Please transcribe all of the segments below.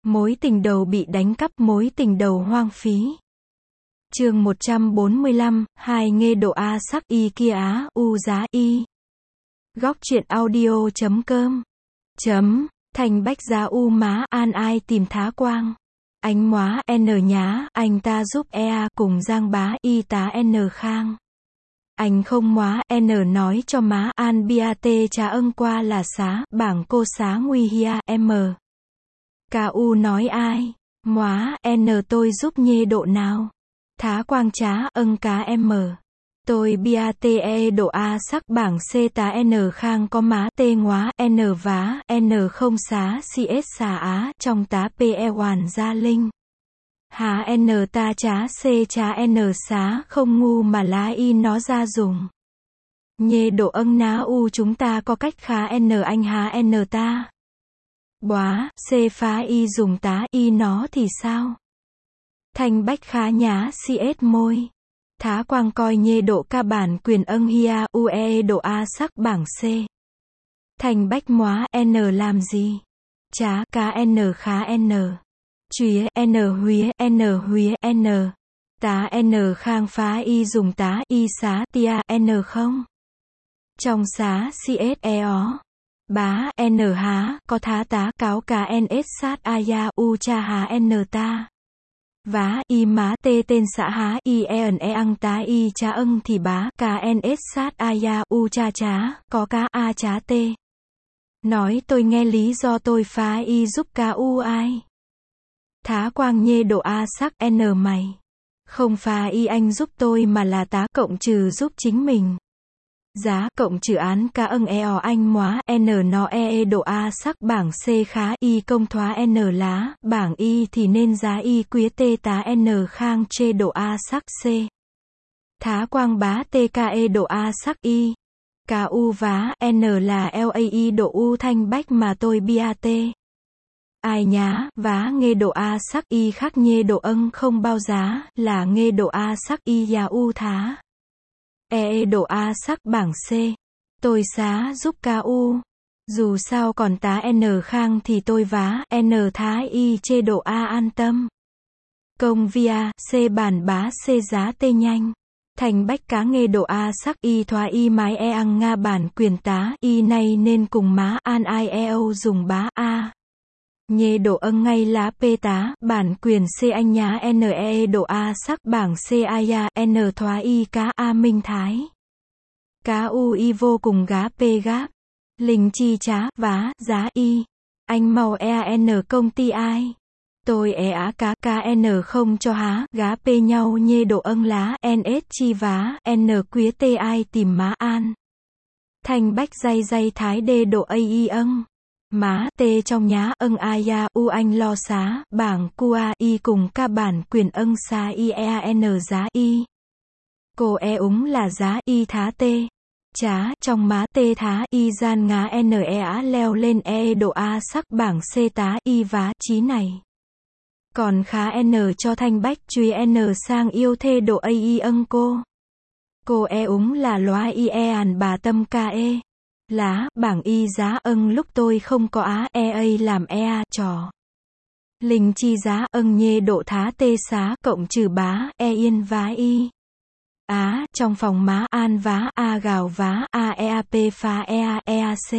Mối tình đầu bị đánh cắp, mối tình đầu hoang phí. Chương 145, hai nghê độ A sắc y kia á, u giá y. Góc truyện audio.com. Thành bách giá u má an ai tìm thá quang. Ánh móa n nhá, anh ta giúp ea cùng giang bá y tá n khang. Anh không móa n nói cho má an bia tê trà âng qua là xá, bảng cô xá nguy hia m. Ku nói ai? Móa n tôi giúp nhê độ nào? Thá quang trá âng cá m. Tôi bia te độ a sắc bảng c tá n khang có má tê ngóa n vá n không xá cs xà á trong tá pe hoàn gia linh. Há n ta trá c trá n xá không ngu mà lá y nó ra dùng. Nhê độ âng ná u chúng ta có cách khá n anh há n ta. Bóa, c phá y dùng tá y nó thì sao? Thành bách khá nhá cs môi. Thá quang coi nhê độ ca bản quyền âng hia ue độ a sắc bảng c. Thành bách móa n làm gì? Chá cá n khá n. Chùy n huế n. Tá n khang phá y dùng tá y xá tia n không? Trong xá cs ó. Bá n há có thá tá cáo cá ns sát aya u cha há n ta. Vá y má tê tên xã há y ăng tá y cha âng thì bá KNS sát aya u cha chá, có cá a chá tê. Nói tôi nghe lý do tôi phá y giúp ku ai. Thá quang nhê độ a sắc n mày. Không phá y anh giúp tôi mà là tá cộng trừ giúp chính mình. Giá cộng trừ án ca âng anh móa n nó độ a sắc bảng c khá y công thoá n lá, bảng y thì nên giá y quý tê tá n khang chê độ a sắc c. Thá quang bá tke độ a sắc y. Ku vá n là lai độ u thanh bách mà tôi bia tê. Ai nhá, vá nghê độ a sắc y khác nhê độ âng không bao giá, là nghê độ a sắc y ya u thá. Độ A sắc bảng C. Tôi xá giúp ku. Dù sao còn tá N khang thì tôi vá N thá y chê độ A an tâm. Công via C bản bá C giá tê nhanh. Thành bách cá nghê độ A sắc y thoá y mái ăng nga bản quyền tá y này nên cùng má an ai eo dùng bá A. Nhê độ âng ngay lá p tá, bản quyền c anh nhá n độ a sắc bảng c aya n thoá y cá a minh thái. Cá u y vô cùng gá p gáp. Linh chi trá, vá, giá y. Anh mau n công ty ai. Tôi á cá n không cho há, gá p nhau nhê độ âng lá ns chi vá, n quý t ai tìm má an. Thành bách dây thái đê độ a y âng. Má tê trong nhá âng aya u anh lo xá, bảng qua y cùng ca bản quyền âng xá y n giá y. Cô úng là giá y thá tê. Chá, trong má tê thá y gian ngá n á leo lên độ a sắc bảng c tá y vá chí này. Còn khá n cho thanh bách truy n sang yêu thê độ a y âng cô. Cô úng là loa y àn bà tâm ca lá, bảng y giá âng lúc tôi không có á làm trò. Linh chi giá âng nhê độ thá tê xá cộng trừ bá yên vá y. Á, trong phòng má an vá a gào vá a p phá c.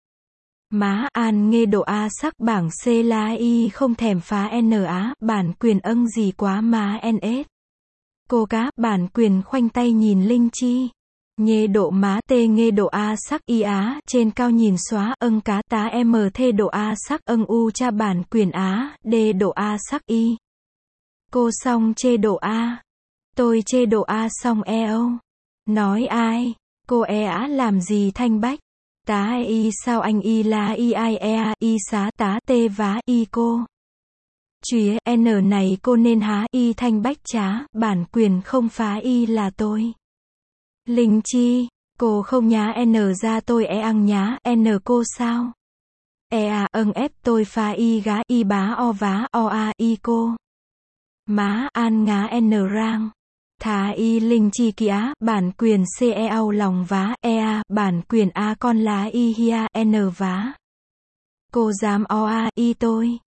Má an nghê độ a sắc bảng c lá y không thèm phá n á, bản quyền âng gì quá má ns. Cô cá, bản quyền khoanh tay nhìn Linh chi. Nhê độ má tê nghê độ a sắc y á, trên cao nhìn xóa âng cá tá m thê độ a sắc âng u cha bản quyền á, đê độ a sắc y. Cô xong chê độ a. Tôi chê độ a xong eo. Nói ai? Cô á làm gì thanh bách? Tá y sao anh y là y ai y xá tá tê vá y cô. Chùy n này cô nên há y thanh bách trá, bản quyền không phá y là tôi. Linh chi, cô không nhá n ra tôi ăng nhá n cô sao? Âng ép tôi phá y gá y bá o vá o a y cô. Má an ngá n rang. Thá y linh chi kĩa, bản quyền c lòng vá bản quyền a con lá y hia n vá. Cô dám o a y tôi.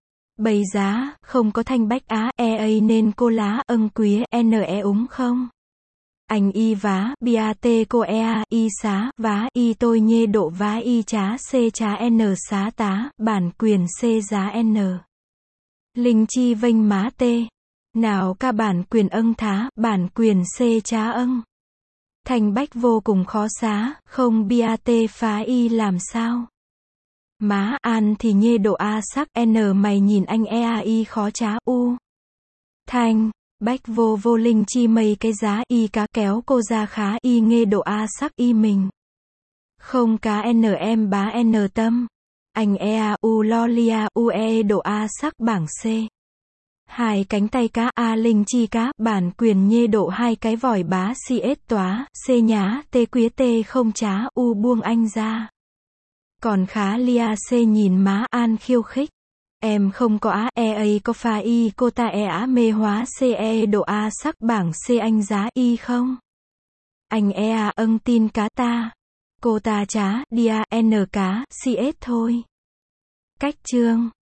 Bây giá, không có thanh bách á, a nên cô lá, ân quý, ne úng không? Anh y vá, bia tê cô ea, y xá, vá, y tôi nhê độ vá y chá n xá tá, bản quyền c giá n. Linh chi vênh má tê. Nào ca bản quyền ân thá, bản quyền c chá ân. Thanh bách vô cùng khó xá, không bia tê phá y làm sao? Má an thì nhê độ a sắc n mày nhìn anh y khó chá u. Thanh, bách vô vô linh chi mây cái giá y cá kéo cô ra khá y nghe độ a sắc y mình. Không cá n em bá n tâm. Anh u lo lia u độ a sắc bảng c. Hai cánh tay cá a linh chi cá bản quyền nhê độ hai cái vòi bá si ết tóa c nhá tê quý tê không chá u buông anh ra. Còn khá lia c nhìn má an khiêu khích. Em không có á có pha y cô ta á mê hóa độ a sắc bảng c anh giá y không? Anh ân tin cá ta. Cô ta chá dia n cá si ết thôi. Cách chương